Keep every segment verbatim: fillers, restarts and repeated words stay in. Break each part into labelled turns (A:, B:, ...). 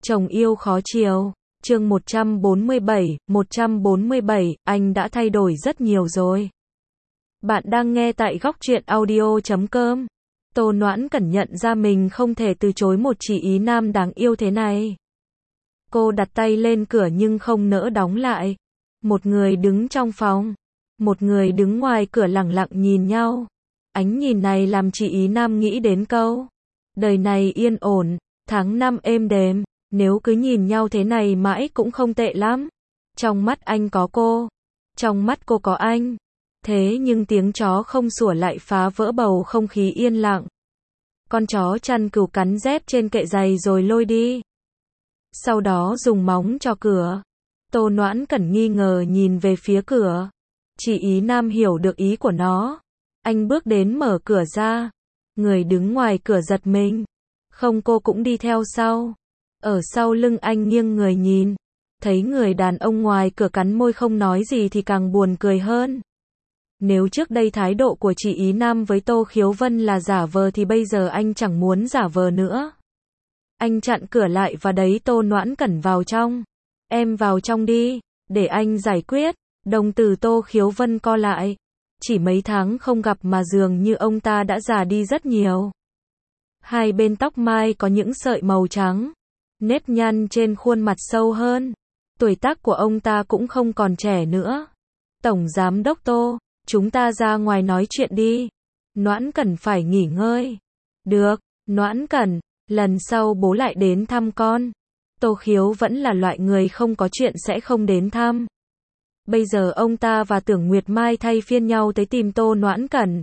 A: Chồng yêu khó chiều. Chương một trăm bốn mươi bảy, một trăm bốn mươi bảy, anh đã thay đổi rất nhiều rồi. Bạn đang nghe tại góc truyện audio chấm com. Tô Noãn Cẩn nhận ra mình không thể từ chối một chị ý nam đáng yêu thế này. Cô đặt tay lên cửa nhưng không nỡ đóng lại. Một người đứng trong phòng, một người đứng ngoài cửa lẳng lặng nhìn nhau. Ánh nhìn này làm chị ý nam nghĩ đến câu: đời này yên ổn, tháng năm êm đềm, nếu cứ nhìn nhau thế này mãi cũng không tệ lắm. Trong mắt anh có cô, trong mắt cô có anh. Thế nhưng tiếng chó không sủa lại phá vỡ bầu không khí yên lặng. Con chó chăn cừu cắn dép trên kệ giày rồi lôi đi. Sau đó dùng móng chỏ cửa. Tô Noãn Cẩn nghi ngờ nhìn về phía cửa. Chị ý nam hiểu được ý của nó. Anh bước đến mở cửa ra. Người đứng ngoài cửa giật mình. Không, cô cũng đi theo sau. Ở sau lưng anh nghiêng người nhìn. Thấy người đàn ông ngoài cửa cắn môi không nói gì thì càng buồn cười hơn. Nếu trước đây thái độ của chị ý nam với Tô Khiếu Vân là giả vờ thì bây giờ anh chẳng muốn giả vờ nữa. Anh chặn cửa lại và đẩy Tô Noãn Cẩn vào trong. Em vào trong đi, để anh giải quyết. Đồng tử Tô Khiếu Vân co lại. Chỉ mấy tháng không gặp mà dường như ông ta đã già đi rất nhiều. Hai bên tóc mai có những sợi màu trắng. Nếp nhăn trên khuôn mặt sâu hơn. Tuổi tác của ông ta cũng không còn trẻ nữa. Tổng Giám đốc Tô, chúng ta ra ngoài nói chuyện đi. Noãn Cẩn phải nghỉ ngơi. Được, Noãn Cẩn, lần sau bố lại đến thăm con. Tô Khiếu vẫn là loại người không có chuyện sẽ không đến thăm. Bây giờ ông ta và Tưởng Nguyệt Mai thay phiên nhau tới tìm Tô Noãn Cẩn.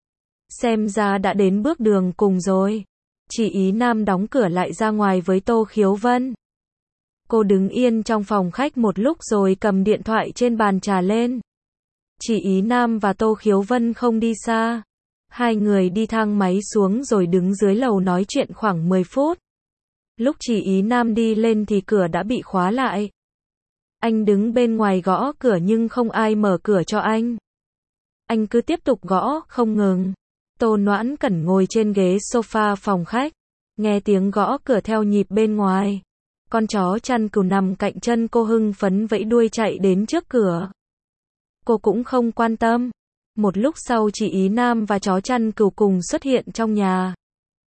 A: Xem ra đã đến bước đường cùng rồi. Chị ý nam đóng cửa lại ra ngoài với Tô Khiếu Vân. Cô đứng yên trong phòng khách một lúc rồi cầm điện thoại trên bàn trà lên. Chị ý nam và Tô Khiếu Vân không đi xa. Hai người đi thang máy xuống rồi đứng dưới lầu nói chuyện khoảng mười phút. Lúc chị ý nam đi lên thì cửa đã bị khóa lại. Anh đứng bên ngoài gõ cửa nhưng không ai mở cửa cho anh. Anh cứ tiếp tục gõ, không ngừng. Tô Noãn Cẩn ngồi trên ghế sofa phòng khách, nghe tiếng gõ cửa theo nhịp bên ngoài. Con chó chăn cừu nằm cạnh chân cô hưng phấn vẫy đuôi chạy đến trước cửa. Cô cũng không quan tâm. Một lúc sau chị ý nam và chó chăn cừu cùng xuất hiện trong nhà.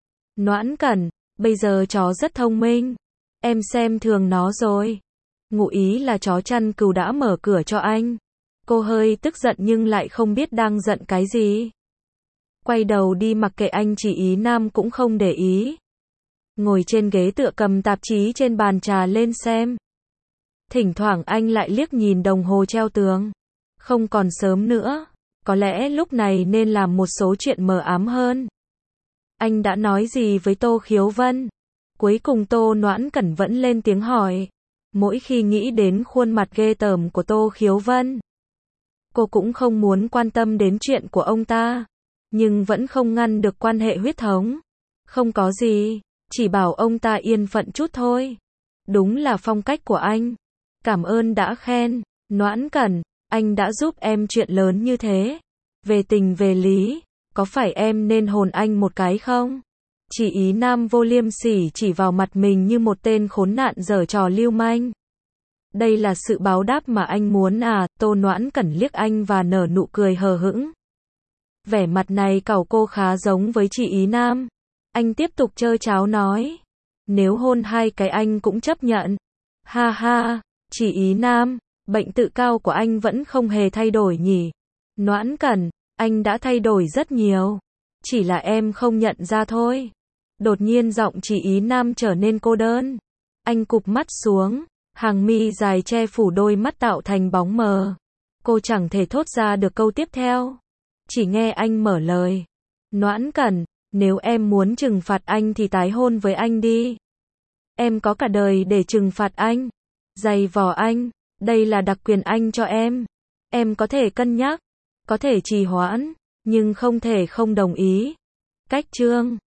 A: Noãn Cẩn, bây giờ chó rất thông minh. Em xem thường nó rồi. Ngụ ý là chó chăn cừu đã mở cửa cho anh. Cô hơi tức giận nhưng lại không biết đang giận cái gì. Quay đầu đi mặc kệ anh, chị ý nam cũng không để ý. Ngồi trên ghế tựa cầm tạp chí trên bàn trà lên xem. Thỉnh thoảng anh lại liếc nhìn đồng hồ treo tường. Không còn sớm nữa. Có lẽ lúc này nên làm một số chuyện mờ ám hơn. Anh đã nói gì với Tô Khiếu Vân? Cuối cùng Tô Noãn Cẩn vẫn lên tiếng hỏi. Mỗi khi nghĩ đến khuôn mặt ghê tởm của Tô Khiếu Vân, cô cũng không muốn quan tâm đến chuyện của ông ta. Nhưng vẫn không ngăn được quan hệ huyết thống. Không có gì, chỉ bảo ông ta yên phận chút thôi. Đúng là phong cách của anh. Cảm ơn đã khen. Noãn Cẩn, anh đã giúp em chuyện lớn như thế. Về tình về lý, có phải em nên hôn anh một cái không? Chị ý nam vô liêm sỉ chỉ vào mặt mình như một tên khốn nạn giở trò lưu manh. Đây là sự báo đáp mà anh muốn à? Tô Noãn Cẩn liếc anh và nở nụ cười hờ hững. Vẻ mặt này cẩu cô khá giống với chị ý nam. Anh tiếp tục trơ cháo nói. Nếu hôn hai cái anh cũng chấp nhận. Ha ha, chị ý nam, bệnh tự cao của anh vẫn không hề thay đổi nhỉ? Noãn Cẩn, anh đã thay đổi rất nhiều. Chỉ là em không nhận ra thôi. Đột nhiên giọng chị ý nam trở nên cô đơn. Anh cụp mắt xuống. Hàng mi dài che phủ đôi mắt tạo thành bóng mờ. Cô chẳng thể thốt ra được câu tiếp theo. Chỉ nghe anh mở lời. Noãn Cẩn, nếu em muốn trừng phạt anh thì tái hôn với anh đi. Em có cả đời để trừng phạt anh. Giày vò anh. Đây là đặc quyền anh cho em. Em có thể cân nhắc. Có thể trì hoãn. Nhưng không thể không đồng ý. Cách chương